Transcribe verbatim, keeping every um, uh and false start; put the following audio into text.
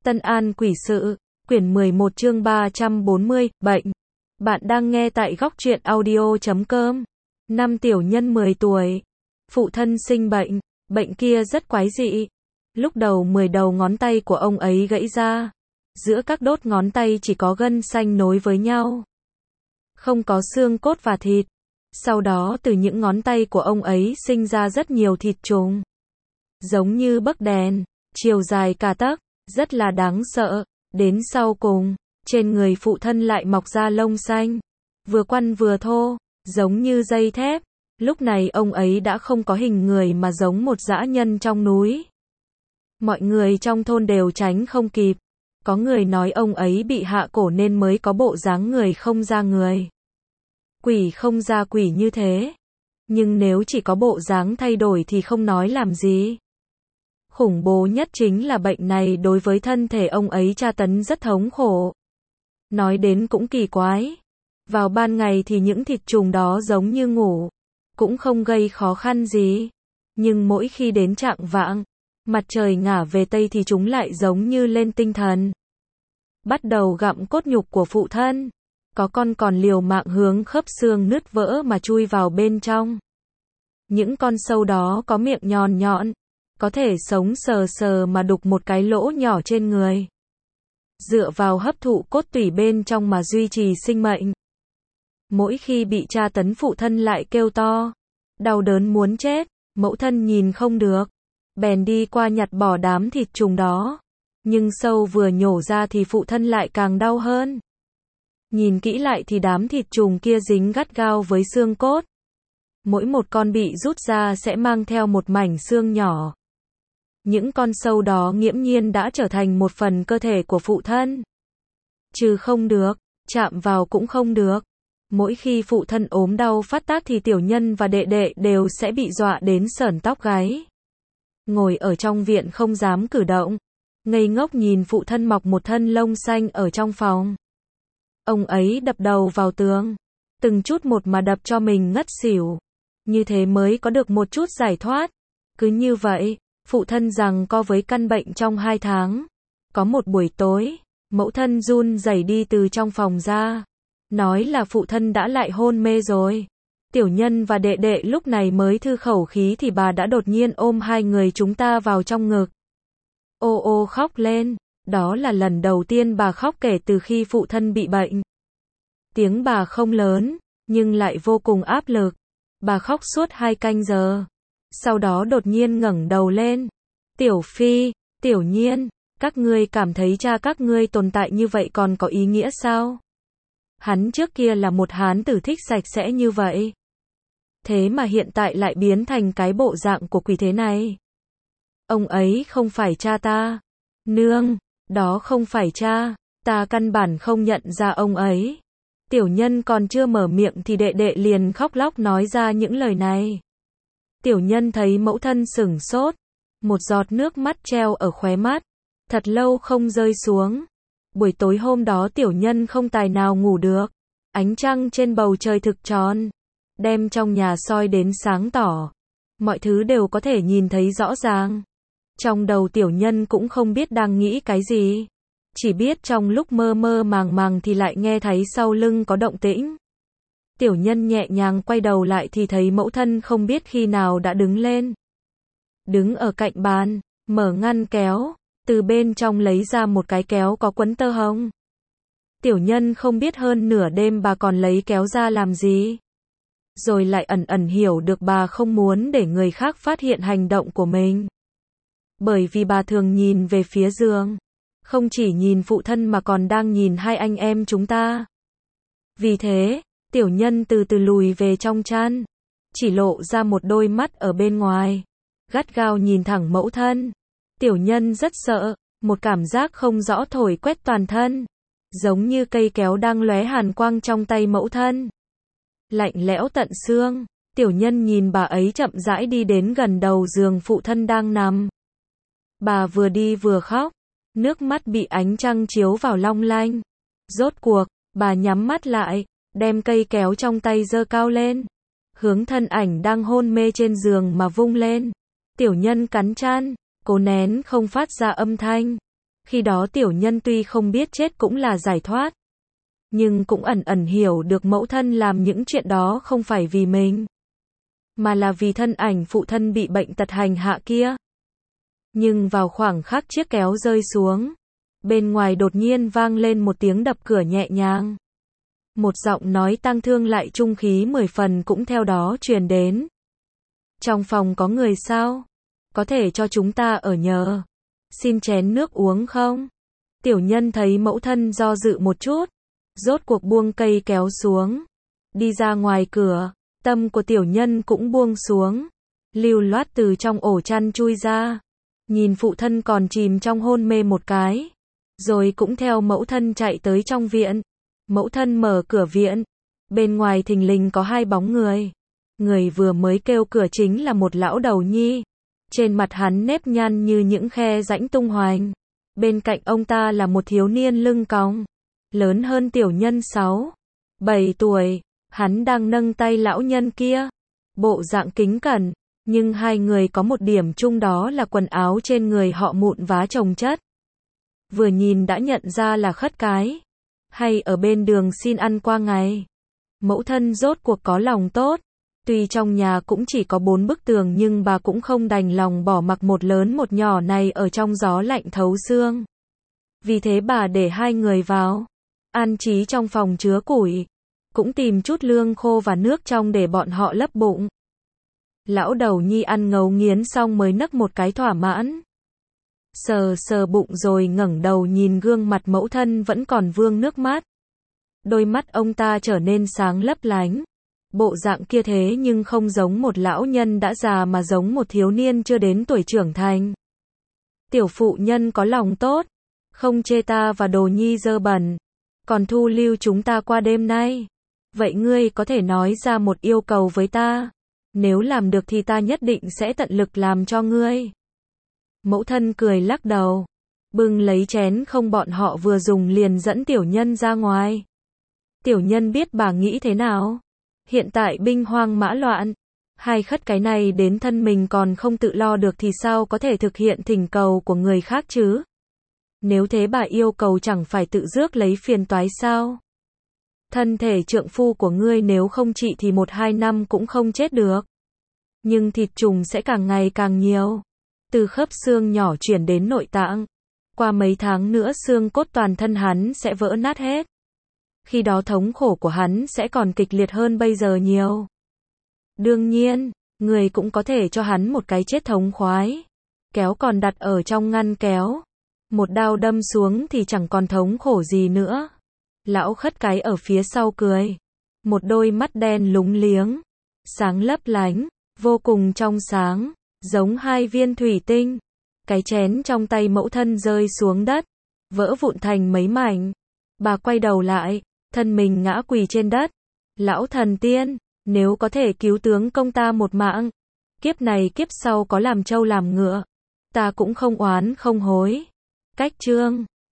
Tân An Quỷ Sự, quyển mười một chương ba trăm bốn mươi, bệnh. Bạn đang nghe tại góc truyện audio chấm com. Năm tiểu nhân mười tuổi. Phụ thân sinh bệnh. Bệnh kia rất quái dị. Lúc đầu mười đầu ngón tay của ông ấy gãy ra. Giữa các đốt ngón tay chỉ có gân xanh nối với nhau. Không có xương cốt và thịt. Sau đó từ những ngón tay của ông ấy sinh ra rất nhiều thịt trùng. Giống như bấc đèn, chiều dài cả tấc, rất là đáng sợ. Đến sau cùng, trên người phụ thân lại mọc ra lông xanh. Vừa quăn vừa thô, giống như dây thép. Lúc này ông ấy đã không có hình người mà giống một dã nhân trong núi. Mọi người trong thôn đều tránh không kịp. Có người nói ông ấy bị hạ cổ nên mới có bộ dáng người không ra người. Quỷ không ra quỷ như thế. Nhưng nếu chỉ có bộ dáng thay đổi thì không nói làm gì. Khủng bố nhất chính là bệnh này đối với thân thể ông ấy tra tấn rất thống khổ. Nói đến cũng kỳ quái. Vào ban ngày thì những thịt trùng đó giống như ngủ. Cũng không gây khó khăn gì. Nhưng mỗi khi đến chạng vạng, mặt trời ngả về tây thì chúng lại giống như lên tinh thần. Bắt đầu gặm cốt nhục của phụ thân. Có con còn liều mạng hướng khớp xương nứt vỡ mà chui vào bên trong. Những con sâu đó có miệng nhọn nhọn. Có thể sống sờ sờ mà đục một cái lỗ nhỏ trên người. Dựa vào hấp thụ cốt tủy bên trong mà duy trì sinh mệnh. Mỗi khi bị tra tấn phụ thân lại kêu to. Đau đớn muốn chết, mẫu thân nhìn không được. Bèn đi qua nhặt bỏ đám thịt trùng đó. Nhưng sâu vừa nhổ ra thì phụ thân lại càng đau hơn. Nhìn kỹ lại thì đám thịt trùng kia dính gắt gao với xương cốt. Mỗi một con bị rút ra sẽ mang theo một mảnh xương nhỏ. Những con sâu đó nghiễm nhiên đã trở thành một phần cơ thể của phụ thân. Trừ không được, chạm vào cũng không được. Mỗi khi phụ thân ốm đau phát tác thì tiểu nhân và đệ đệ đều sẽ bị dọa đến sởn tóc gáy. Ngồi ở trong viện không dám cử động. Ngây ngốc nhìn phụ thân mọc một thân lông xanh ở trong phòng. Ông ấy đập đầu vào tường. Từng chút một mà đập cho mình ngất xỉu. Như thế mới có được một chút giải thoát. Cứ như vậy, phụ thân giằng co với căn bệnh trong hai tháng. Có một buổi tối, mẫu thân run rẩy đi từ trong phòng ra. Nói là phụ thân đã lại hôn mê rồi. Tiểu nhân và đệ đệ lúc này mới thư khẩu khí thì bà đã đột nhiên ôm hai người chúng ta vào trong ngực. Ô ô khóc lên. Đó là lần đầu tiên bà khóc kể từ khi phụ thân bị bệnh. Tiếng bà không lớn, nhưng lại vô cùng áp lực. Bà khóc suốt hai canh giờ. Sau đó đột nhiên ngẩng đầu lên. Tiểu Phi, Tiểu Nhiên, các ngươi cảm thấy cha các ngươi tồn tại như vậy còn có ý nghĩa sao? Hắn trước kia là một hán tử thích sạch sẽ như vậy. Thế mà hiện tại lại biến thành cái bộ dạng của quỷ thế này. Ông ấy không phải cha ta. Nương, đó không phải cha, ta căn bản không nhận ra ông ấy. Tiểu nhân còn chưa mở miệng thì đệ đệ liền khóc lóc nói ra những lời này. Tiểu nhân thấy mẫu thân sửng sốt. Một giọt nước mắt treo ở khóe mắt. Thật lâu không rơi xuống. Buổi tối hôm đó tiểu nhân không tài nào ngủ được. Ánh trăng trên bầu trời thực tròn. Đem trong nhà soi đến sáng tỏ. Mọi thứ đều có thể nhìn thấy rõ ràng. Trong đầu tiểu nhân cũng không biết đang nghĩ cái gì. Chỉ biết trong lúc mơ mơ màng màng thì lại nghe thấy sau lưng có động tĩnh. Tiểu nhân nhẹ nhàng quay đầu lại thì thấy mẫu thân không biết khi nào đã đứng lên. Đứng ở cạnh bàn, mở ngăn kéo, từ bên trong lấy ra một cái kéo có quấn tơ hồng. Tiểu nhân không biết hơn nửa đêm bà còn lấy kéo ra làm gì. Rồi lại ẩn ẩn hiểu được bà không muốn để người khác phát hiện hành động của mình. Bởi vì bà thường nhìn về phía giường. Không chỉ nhìn phụ thân mà còn đang nhìn hai anh em chúng ta. Vì thế, tiểu nhân từ từ lùi về trong chăn. Chỉ lộ ra một đôi mắt ở bên ngoài. Gắt gao nhìn thẳng mẫu thân. Tiểu nhân rất sợ. Một cảm giác không rõ thổi quét toàn thân. Giống như cây kéo đang lóe hàn quang trong tay mẫu thân. Lạnh lẽo tận xương. Tiểu nhân nhìn bà ấy chậm rãi đi đến gần đầu giường phụ thân đang nằm. Bà vừa đi vừa khóc. Nước mắt bị ánh trăng chiếu vào long lanh. Rốt cuộc, bà nhắm mắt lại, đem cây kéo trong tay giơ cao lên. Hướng thân ảnh đang hôn mê trên giường mà vung lên. Tiểu nhân cắn trán, cố nén không phát ra âm thanh. Khi đó tiểu nhân tuy không biết chết cũng là giải thoát, nhưng cũng ẩn ẩn hiểu được mẫu thân làm những chuyện đó không phải vì mình, mà là vì thân ảnh phụ thân bị bệnh tật hành hạ kia. Nhưng vào khoảng khắc chiếc kéo rơi xuống, bên ngoài đột nhiên vang lên một tiếng đập cửa nhẹ nhàng. Một giọng nói tang thương lại trung khí mười phần cũng theo đó truyền đến. Trong phòng có người sao? Có thể cho chúng ta ở nhờ. Xin chén nước uống không? Tiểu nhân thấy mẫu thân do dự một chút, rốt cuộc buông cây kéo xuống, đi ra ngoài cửa, tâm của tiểu nhân cũng buông xuống, lưu loát từ trong ổ chăn chui ra, nhìn phụ thân còn chìm trong hôn mê một cái, rồi cũng theo mẫu thân chạy tới trong viện. Mẫu thân mở cửa viện, bên ngoài thình lình có hai bóng người. Người vừa mới kêu cửa chính là một lão đầu nhi, trên mặt hắn nếp nhăn như những khe rãnh tung hoành. Bên cạnh ông ta là một thiếu niên lưng còng, lớn hơn tiểu nhân sáu, bảy tuổi, hắn đang nâng tay lão nhân kia, bộ dạng kính cẩn, nhưng hai người có một điểm chung đó là quần áo trên người họ mụn vá chồng chất. Vừa nhìn đã nhận ra là khất cái, hay ở bên đường xin ăn qua ngày. Mẫu thân rốt cuộc có lòng tốt, tuy trong nhà cũng chỉ có bốn bức tường nhưng bà cũng không đành lòng bỏ mặc một lớn một nhỏ này ở trong gió lạnh thấu xương. Vì thế bà để hai người vào, an trí trong phòng chứa củi, cũng tìm chút lương khô và nước trong để bọn họ lấp bụng. Lão đầu nhi ăn ngấu nghiến xong mới nấc một cái thỏa mãn. Sờ sờ bụng rồi ngẩng đầu nhìn gương mặt mẫu thân vẫn còn vương nước mắt. Đôi mắt ông ta trở nên sáng lấp lánh. Bộ dạng kia thế nhưng không giống một lão nhân đã già mà giống một thiếu niên chưa đến tuổi trưởng thành. Tiểu phụ nhân có lòng tốt, không chê ta và đồ nhi dơ bẩn, còn thu lưu chúng ta qua đêm nay. Vậy ngươi có thể nói ra một yêu cầu với ta, nếu làm được thì ta nhất định sẽ tận lực làm cho ngươi. Mẫu thân cười lắc đầu, bưng lấy chén không bọn họ vừa dùng liền dẫn tiểu nhân ra ngoài. Tiểu nhân biết bà nghĩ thế nào. Hiện tại binh hoang mã loạn, hai khất cái này đến thân mình còn không tự lo được thì sao có thể thực hiện thỉnh cầu của người khác chứ? Nếu thế bà yêu cầu chẳng phải tự rước lấy phiền toái sao? Thân thể trượng phu của ngươi nếu không trị thì một hai năm cũng không chết được. Nhưng thịt trùng sẽ càng ngày càng nhiều. Từ khớp xương nhỏ chuyển đến nội tạng. Qua mấy tháng nữa xương cốt toàn thân hắn sẽ vỡ nát hết. Khi đó thống khổ của hắn sẽ còn kịch liệt hơn bây giờ nhiều. Đương nhiên, người cũng có thể cho hắn một cái chết thống khoái. Kéo còn đặt ở trong ngăn kéo. Một đao đâm xuống thì chẳng còn thống khổ gì nữa. Lão khất cái ở phía sau cười. Một đôi mắt đen lúng liếng, sáng lấp lánh, vô cùng trong sáng, giống hai viên thủy tinh. Cái chén trong tay mẫu thân rơi xuống đất, vỡ vụn thành mấy mảnh. Bà quay đầu lại, thân mình ngã quỳ trên đất. Lão thần tiên, nếu có thể cứu tướng công ta một mạng, kiếp này kiếp sau có làm trâu làm ngựa, ta cũng không oán không hối. Cách chương